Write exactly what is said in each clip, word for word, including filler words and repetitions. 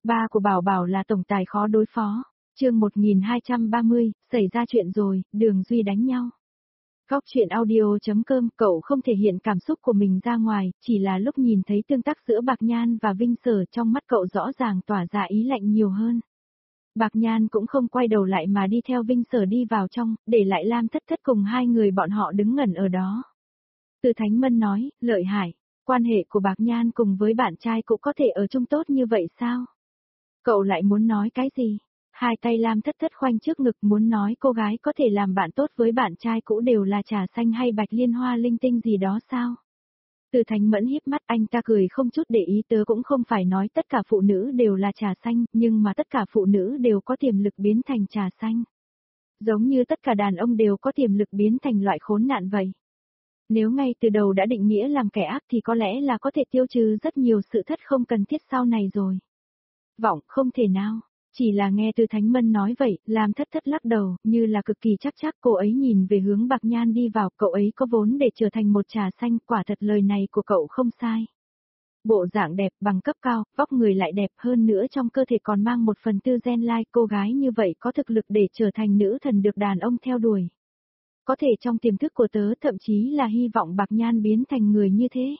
Ba của Bảo Bảo là tổng tài khó đối phó. Chương một nghìn hai trăm ba mươi, xảy ra chuyện rồi, Đường Duy đánh nhau. Góc truyện audio chấm com, cậu không thể hiện cảm xúc của mình ra ngoài, chỉ là lúc nhìn thấy tương tác giữa Bạc Nhan và Vinh Sở trong mắt cậu rõ ràng tỏa ra ý lạnh nhiều hơn. Bạc Nhan cũng không quay đầu lại mà đi theo Vinh Sở đi vào trong, để lại Lam Thất Thất cùng hai người bọn họ đứng ngẩn ở đó. Từ Thánh Mân nói, lợi hại, quan hệ của Bạc Nhan cùng với bạn trai cũng có thể ở chung tốt như vậy sao? Cậu lại muốn nói cái gì? Hai tay Lam Thất Thất khoanh trước ngực muốn nói cô gái có thể làm bạn tốt với bạn trai cũ đều là trà xanh hay bạch liên hoa linh tinh gì đó sao? Từ Thánh Mẫn híp mắt, anh ta cười không chút để ý, tớ cũng không phải nói tất cả phụ nữ đều là trà xanh, nhưng mà tất cả phụ nữ đều có tiềm lực biến thành trà xanh. Giống như tất cả đàn ông đều có tiềm lực biến thành loại khốn nạn vậy. Nếu ngay từ đầu đã định nghĩa làm kẻ ác thì có lẽ là có thể tiêu trừ rất nhiều sự thất không cần thiết sau này rồi. Vọng, không thể nào. Chỉ là nghe Từ Thánh Mân nói vậy, Lam Thất Thất lắc đầu, như là cực kỳ chắc chắc. Cô ấy nhìn về hướng Bạc Nhan đi vào, cậu ấy có vốn để trở thành một trà xanh, quả thật lời này của cậu không sai. Bộ dạng đẹp, bằng cấp cao, vóc người lại đẹp hơn nữa, trong cơ thể còn mang một phần tư gen lai, cô gái như vậy có thực lực để trở thành nữ thần được đàn ông theo đuổi. Có thể trong tiềm thức của tớ thậm chí là hy vọng Bạc Nhan biến thành người như thế.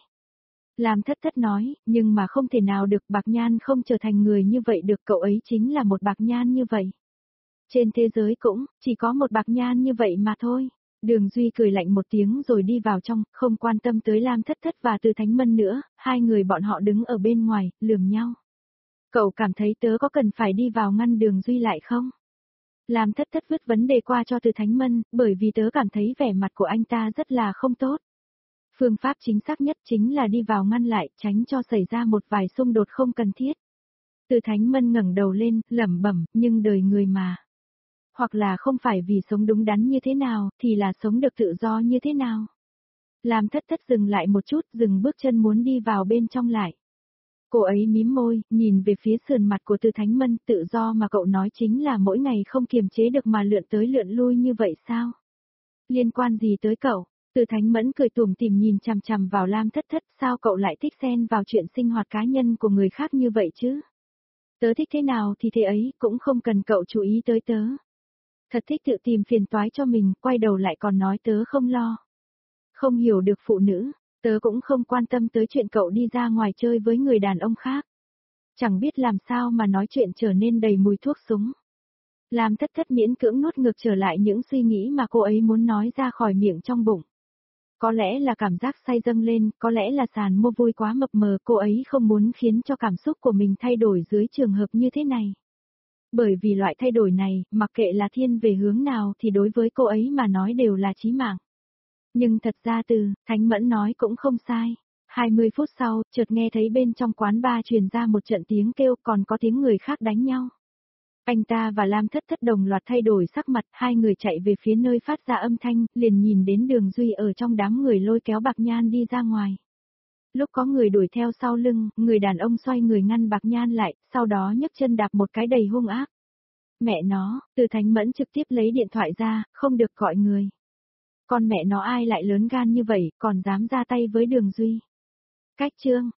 Lam Thất Thất nói, nhưng mà không thể nào được, Bạc Nhan không trở thành người như vậy được, cậu ấy chính là một Bạc Nhan như vậy. Trên thế giới cũng, chỉ có một Bạc Nhan như vậy mà thôi. Đường Duy cười lạnh một tiếng rồi đi vào trong, không quan tâm tới Lam Thất Thất và Từ Thánh Mân nữa, hai người bọn họ đứng ở bên ngoài, lườm nhau. Cậu cảm thấy tớ có cần phải đi vào ngăn Đường Duy lại không? Lam Thất Thất vứt vấn đề qua cho Từ Thánh Mân, bởi vì tớ cảm thấy vẻ mặt của anh ta rất là không tốt. Phương pháp chính xác nhất chính là đi vào ngăn lại, tránh cho xảy ra một vài xung đột không cần thiết. Từ Thánh Mân ngẩng đầu lên, lẩm bẩm, nhưng đời người mà. Hoặc là không phải vì sống đúng đắn như thế nào, thì là sống được tự do như thế nào. Lam Thất Thất dừng lại một chút, dừng bước chân muốn đi vào bên trong lại. Cô ấy mím môi, nhìn về phía sườn mặt của Từ Thánh Mân, tự do mà cậu nói chính là mỗi ngày không kiềm chế được mà lượn tới lượn lui như vậy sao? Liên quan gì tới cậu? Từ Thánh Mẫn cười tủm tỉm nhìn chằm chằm vào Lam Thất Thất, sao cậu lại thích xen vào chuyện sinh hoạt cá nhân của người khác như vậy chứ? Tớ thích thế nào thì thế ấy, cũng không cần cậu chú ý tới tớ. Thật thích tự tìm phiền toái cho mình, quay đầu lại còn nói tớ không lo. Không hiểu được phụ nữ, tớ cũng không quan tâm tới chuyện cậu đi ra ngoài chơi với người đàn ông khác. Chẳng biết làm sao mà nói chuyện trở nên đầy mùi thuốc súng. Lam Thất Thất miễn cưỡng nuốt ngược trở lại những suy nghĩ mà cô ấy muốn nói ra khỏi miệng trong bụng. Có lẽ là cảm giác say dâng lên, có lẽ là sàn mua vui quá mập mờ, cô ấy không muốn khiến cho cảm xúc của mình thay đổi dưới trường hợp như thế này. Bởi vì loại thay đổi này, mặc kệ là thiên về hướng nào thì đối với cô ấy mà nói đều là chí mạng. Nhưng thật ra Từ Thánh Mẫn nói cũng không sai. hai mươi phút sau, chợt nghe thấy bên trong quán bar truyền ra một trận tiếng kêu, còn có tiếng người khác đánh nhau. Anh ta và Lam Thất Thất đồng loạt thay đổi sắc mặt, hai người chạy về phía nơi phát ra âm thanh, liền nhìn đến Đường Duy ở trong đám người lôi kéo Bạc Nhan đi ra ngoài. Lúc có người đuổi theo sau lưng, người đàn ông xoay người ngăn Bạc Nhan lại, sau đó nhấc chân đạp một cái đầy hung ác. Mẹ nó, Từ Thánh Mẫn trực tiếp lấy điện thoại ra, không được gọi người. Con mẹ nó ai lại lớn gan như vậy, còn dám ra tay với Đường Duy. Cách chương,